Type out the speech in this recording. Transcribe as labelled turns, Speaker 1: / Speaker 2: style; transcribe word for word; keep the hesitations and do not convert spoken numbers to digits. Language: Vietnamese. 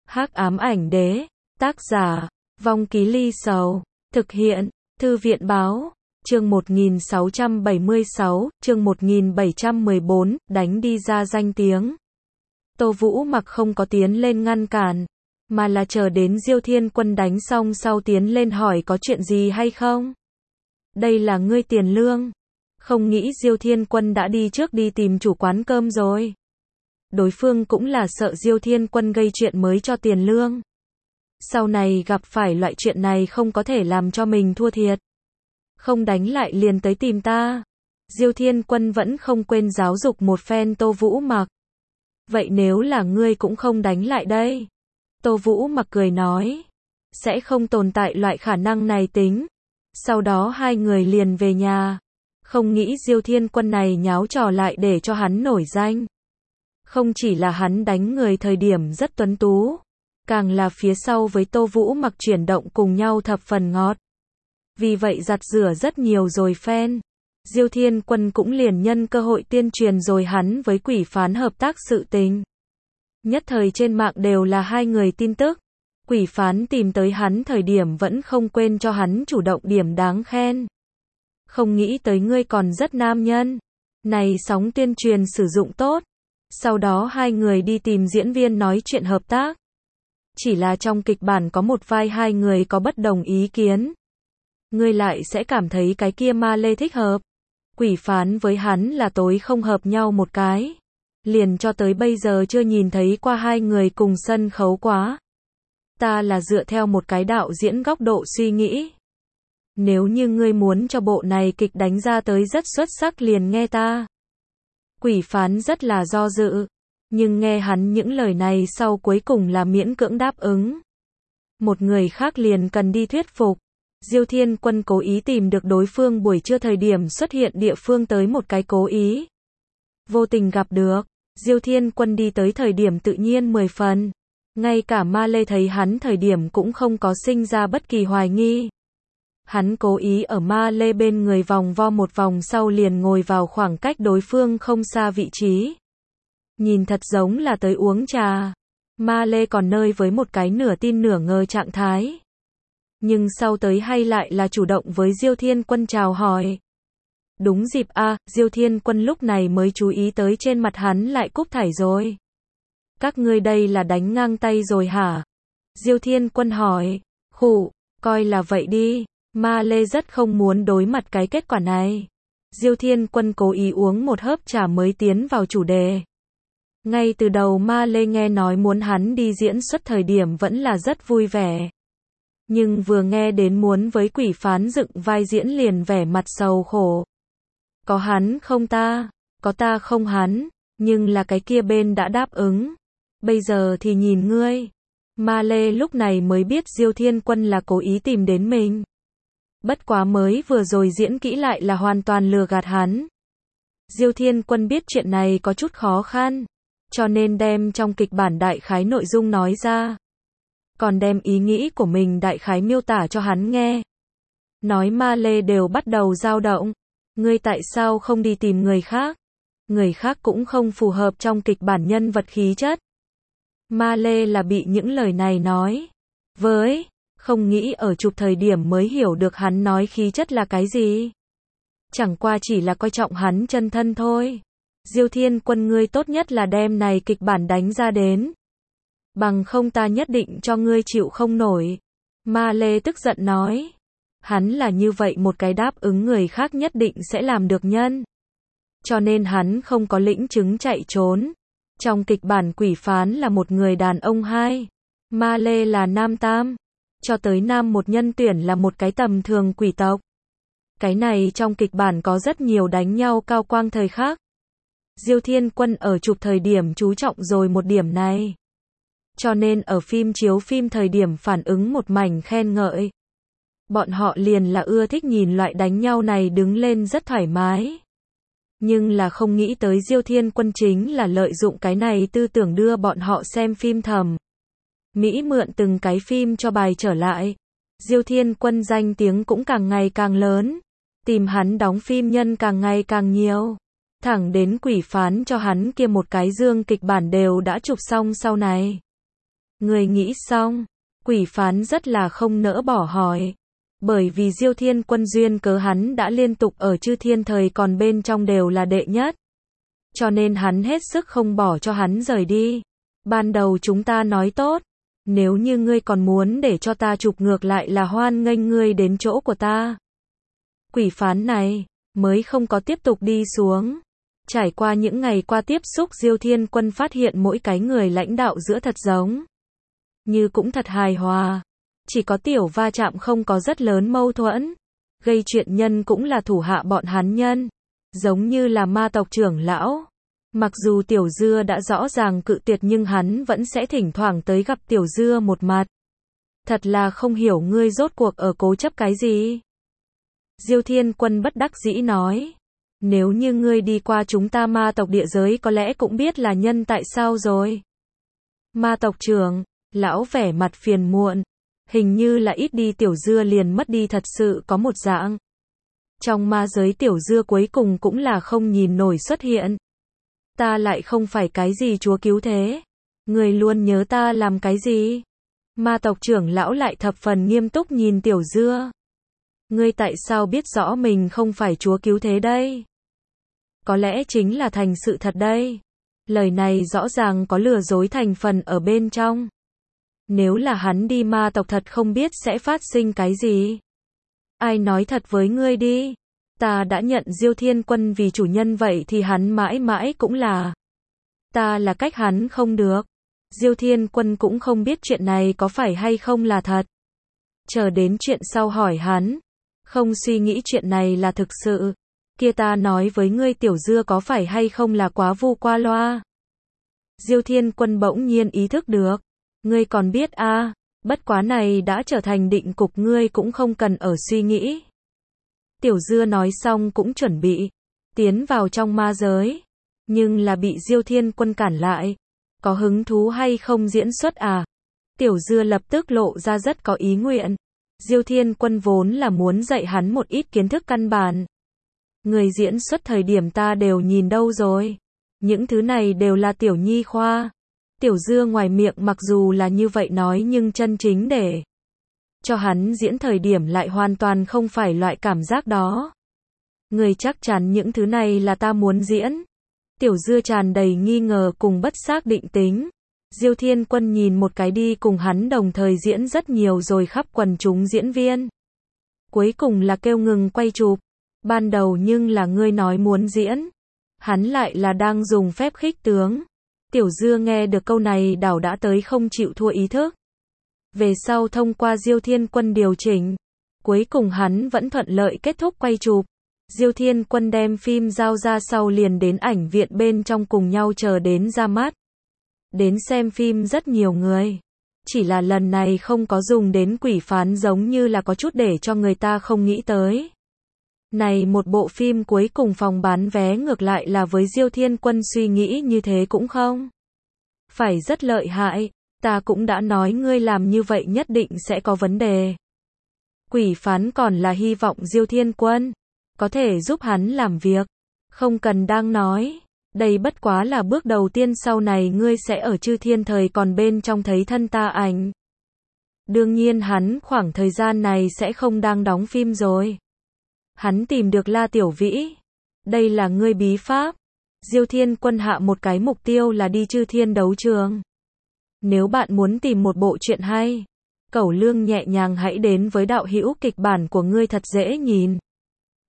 Speaker 1: Hắc ám ảnh đế, tác giả, Vong Ký Ly Sầu, thực hiện, Thư viện báo, chương một nghìn sáu trăm bảy mươi sáu, chương một nghìn bảy trăm mười bốn, đánh đi ra danh tiếng. Tô Vũ Mặc không có tiến lên ngăn cản, mà là chờ đến Diêu Thiên Quân đánh xong sau tiến lên hỏi có chuyện gì hay không. Đây là ngươi tiền lương. Không nghĩ Diêu Thiên Quân đã đi trước đi tìm chủ quán cơm rồi. Đối phương cũng là sợ Diêu Thiên Quân gây chuyện mới cho tiền lương. Sau này gặp phải loại chuyện này không có thể làm cho mình thua thiệt. Không đánh lại liền tới tìm ta. Diêu Thiên Quân vẫn không quên giáo dục một phen Tô Vũ Mặc. Vậy nếu là ngươi cũng không đánh lại đây? Tô Vũ Mặc cười nói. Sẽ không tồn tại loại khả năng này tính. Sau đó hai người liền về nhà. Không nghĩ Diêu Thiên Quân này nháo trò lại để cho hắn nổi danh. Không chỉ là hắn đánh người thời điểm rất tuấn tú, càng là phía sau với Tô Vũ Mặc chuyển động cùng nhau thập phần ngọt. Vì vậy giặt rửa rất nhiều rồi fan. Diêu Thiên Quân cũng liền nhân cơ hội tuyên truyền rồi hắn với Quỷ Phán hợp tác sự tình. Nhất thời trên mạng đều là hai người tin tức. Quỷ Phán tìm tới hắn thời điểm vẫn không quên cho hắn chủ động điểm đáng khen. Không nghĩ tới ngươi còn rất nam nhân. Này sóng tuyên truyền sử dụng tốt. Sau đó hai người đi tìm diễn viên nói chuyện hợp tác. Chỉ là trong kịch bản có một vai hai người có bất đồng ý kiến. Ngươi lại sẽ cảm thấy cái kia Ma Lê thích hợp. Quỷ Phán với hắn là tối không hợp nhau một cái. Liền cho tới bây giờ chưa nhìn thấy qua hai người cùng sân khấu quá. Ta là dựa theo một cái đạo diễn góc độ suy nghĩ. Nếu như ngươi muốn cho bộ này kịch đánh ra tới rất xuất sắc liền nghe ta. Quỷ Phán rất là do dự, nhưng nghe hắn những lời này sau cuối cùng là miễn cưỡng đáp ứng. Một người khác liền cần đi thuyết phục. Diêu Thiên Quân cố ý tìm được đối phương buổi trưa thời điểm xuất hiện địa phương tới một cái cố ý. Vô tình gặp được, Diêu Thiên Quân đi tới thời điểm tự nhiên mười phần. Ngay cả Ma Lê thấy hắn thời điểm cũng không có sinh ra bất kỳ hoài nghi. Hắn cố ý ở Ma Lê bên người vòng vo một vòng sau liền ngồi vào khoảng cách đối phương không xa vị trí. Nhìn thật giống là tới uống trà. Ma Lê còn nơi với một cái nửa tin nửa ngờ trạng thái. Nhưng sau tới hay lại là chủ động với Diêu Thiên Quân chào hỏi. Đúng dịp a, Diêu Thiên Quân lúc này mới chú ý tới trên mặt hắn lại cúc thảy rồi. Các ngươi đây là đánh ngang tay rồi hả? Diêu Thiên Quân hỏi. Khụ, coi là vậy đi. Ma Lê rất không muốn đối mặt cái kết quả này. Diêu Thiên Quân cố ý uống một hớp trà mới tiến vào chủ đề. Ngay từ đầu Ma Lê nghe nói muốn hắn đi diễn xuất thời điểm vẫn là rất vui vẻ. Nhưng vừa nghe đến muốn với Quỷ Phán dựng vai diễn liền vẻ mặt sầu khổ. Có hắn không ta, có ta không hắn, nhưng là cái kia bên đã đáp ứng. Bây giờ thì nhìn ngươi. Ma Lê lúc này mới biết Diêu Thiên Quân là cố ý tìm đến mình. Bất quá mới vừa rồi diễn kỹ lại là hoàn toàn lừa gạt hắn. Diêu Thiên Quân biết chuyện này có chút khó khăn, cho nên đem trong kịch bản đại khái nội dung nói ra. Còn đem ý nghĩ của mình đại khái miêu tả cho hắn nghe. Nói Ma Lê đều bắt đầu dao động. Ngươi tại sao không đi tìm người khác? Người khác cũng không phù hợp trong kịch bản nhân vật khí chất. Ma Lê là bị những lời này nói. Với, không nghĩ ở chụp thời điểm mới hiểu được hắn nói khí chất là cái gì. Chẳng qua chỉ là coi trọng hắn chân thân thôi. Diêu Thiên Quân ngươi tốt nhất là đem này kịch bản đánh ra đến. Bằng không ta nhất định cho ngươi chịu không nổi. Ma Lê tức giận nói. Hắn là như vậy một cái đáp ứng người khác nhất định sẽ làm được nhân. Cho nên hắn không có lĩnh chứng chạy trốn. Trong kịch bản Quỷ Phán là một người đàn ông hai. Ma Lê là nam tam. Cho tới nam một nhân tuyển là một cái tầm thường quỷ tộc. Cái này trong kịch bản có rất nhiều đánh nhau cao quang thời khác. Diêu Thiên Quân ở chụp thời điểm chú trọng rồi một điểm này. Cho nên ở phim chiếu phim thời điểm phản ứng một mảnh khen ngợi. Bọn họ liền là ưa thích nhìn loại đánh nhau này đứng lên rất thoải mái. Nhưng là không nghĩ tới Diêu Thiên Quân chính là lợi dụng cái này tư tưởng đưa bọn họ xem phim thầm. Mỹ mượn từng cái phim cho bài trở lại. Diêu Thiên Quân danh tiếng cũng càng ngày càng lớn. Tìm hắn đóng phim nhân càng ngày càng nhiều. Thẳng đến Quỷ Phán cho hắn kia một cái dương kịch bản đều đã chụp xong sau này. Người nghĩ xong, quỷ phán rất là không nỡ bỏ hỏi. Bởi vì Diêu Thiên Quân duyên cớ hắn đã liên tục ở chư thiên thời còn bên trong đều là đệ nhất. Cho nên hắn hết sức không bỏ cho hắn rời đi. Ban đầu chúng ta nói tốt, nếu như ngươi còn muốn để cho ta chụp ngược lại là hoan nghênh ngươi đến chỗ của ta. Quỷ phán này, mới không có tiếp tục đi xuống. Trải qua những ngày qua tiếp xúc Diêu Thiên Quân phát hiện mỗi cái người lãnh đạo giữa thật giống như cũng thật hài hòa. Chỉ có tiểu va chạm không có rất lớn mâu thuẫn. Gây chuyện nhân cũng là thủ hạ bọn hắn nhân. Giống như là ma tộc trưởng lão. Mặc dù tiểu dưa đã rõ ràng cự tuyệt nhưng hắn vẫn sẽ thỉnh thoảng tới gặp tiểu dưa một mặt. Thật là không hiểu ngươi rốt cuộc ở cố chấp cái gì. Diêu Thiên Quân bất đắc dĩ nói. Nếu như ngươi đi qua chúng ta ma tộc địa giới có lẽ cũng biết là nhân tại sao rồi. Ma tộc trưởng, lão vẻ mặt phiền muộn. Hình như là ít đi tiểu dưa liền mất đi thật sự có một dạng. Trong ma giới tiểu dưa cuối cùng cũng là không nhìn nổi xuất hiện. Ta lại không phải cái gì chúa cứu thế. Người luôn nhớ ta làm cái gì? Ma tộc trưởng lão lại thập phần nghiêm túc nhìn tiểu dưa. Ngươi tại sao biết rõ mình không phải chúa cứu thế đây? Có lẽ chính là thành sự thật đây. Lời này rõ ràng có lừa dối thành phần ở bên trong. Nếu là hắn đi ma tộc thật không biết sẽ phát sinh cái gì. Ai nói thật với ngươi đi. Ta đã nhận Diêu Thiên Quân vì chủ nhân vậy thì hắn mãi mãi cũng là. Ta là cách hắn không được. Diêu Thiên Quân cũng không biết chuyện này có phải hay không là thật. Chờ đến chuyện sau hỏi hắn. Không suy nghĩ chuyện này là thực sự. Kia ta nói với ngươi tiểu dưa có phải hay không là quá vu qua loa. Diêu Thiên Quân bỗng nhiên ý thức được. Ngươi còn biết a à, bất quá này đã trở thành định cục ngươi cũng không cần ở suy nghĩ. Tiểu dưa nói xong cũng chuẩn bị tiến vào trong ma giới. Nhưng là bị Diêu Thiên Quân cản lại. Có hứng thú hay không diễn xuất à? Tiểu dưa lập tức lộ ra rất có ý nguyện. Diêu Thiên Quân vốn là muốn dạy hắn một ít kiến thức căn bản. Người diễn xuất thời điểm ta đều nhìn đâu rồi. Những thứ này đều là tiểu nhi khoa. Tiểu dưa ngoài miệng mặc dù là như vậy nói nhưng chân chính để cho hắn diễn thời điểm lại hoàn toàn không phải loại cảm giác đó. Người chắc chắn những thứ này là ta muốn diễn. Tiểu dưa tràn đầy nghi ngờ cùng bất xác định tính. Diêu Thiên Quân nhìn một cái đi cùng hắn đồng thời diễn rất nhiều rồi khắp quần chúng diễn viên. Cuối cùng là kêu ngừng quay chụp. Ban đầu nhưng là ngươi nói muốn diễn. Hắn lại là đang dùng phép khích tướng. Tiểu dưa nghe được câu này đảo đã tới không chịu thua ý thức. Về sau thông qua Diêu Thiên Quân điều chỉnh. Cuối cùng hắn vẫn thuận lợi kết thúc quay chụp. Diêu Thiên Quân đem phim giao ra sau liền đến ảnh viện bên trong cùng nhau chờ đến ra mắt. Đến xem phim rất nhiều người. Chỉ là lần này không có dùng đến quỷ phán giống như là có chút để cho người ta không nghĩ tới. Này một bộ phim cuối cùng phòng bán vé ngược lại là với Diêu Thiên Quân suy nghĩ như thế cũng không. Phải rất lợi hại, ta cũng đã nói ngươi làm như vậy nhất định sẽ có vấn đề. Quỷ phán còn là hy vọng Diêu Thiên Quân có thể giúp hắn làm việc. Không cần đang nói. Đây bất quá là bước đầu tiên sau này ngươi sẽ ở chư thiên thời còn bên trong thấy thân ta ảnh. Đương nhiên hắn khoảng thời gian này sẽ không đang đóng phim rồi. Hắn tìm được La Tiểu Vĩ. Đây là ngươi bí pháp. Diêu Thiên Quân hạ một cái mục tiêu là đi chư thiên đấu trường. Nếu bạn muốn tìm một bộ truyện hay, Cẩu Lương nhẹ nhàng hãy đến với đạo hữu kịch bản của ngươi thật dễ nhìn.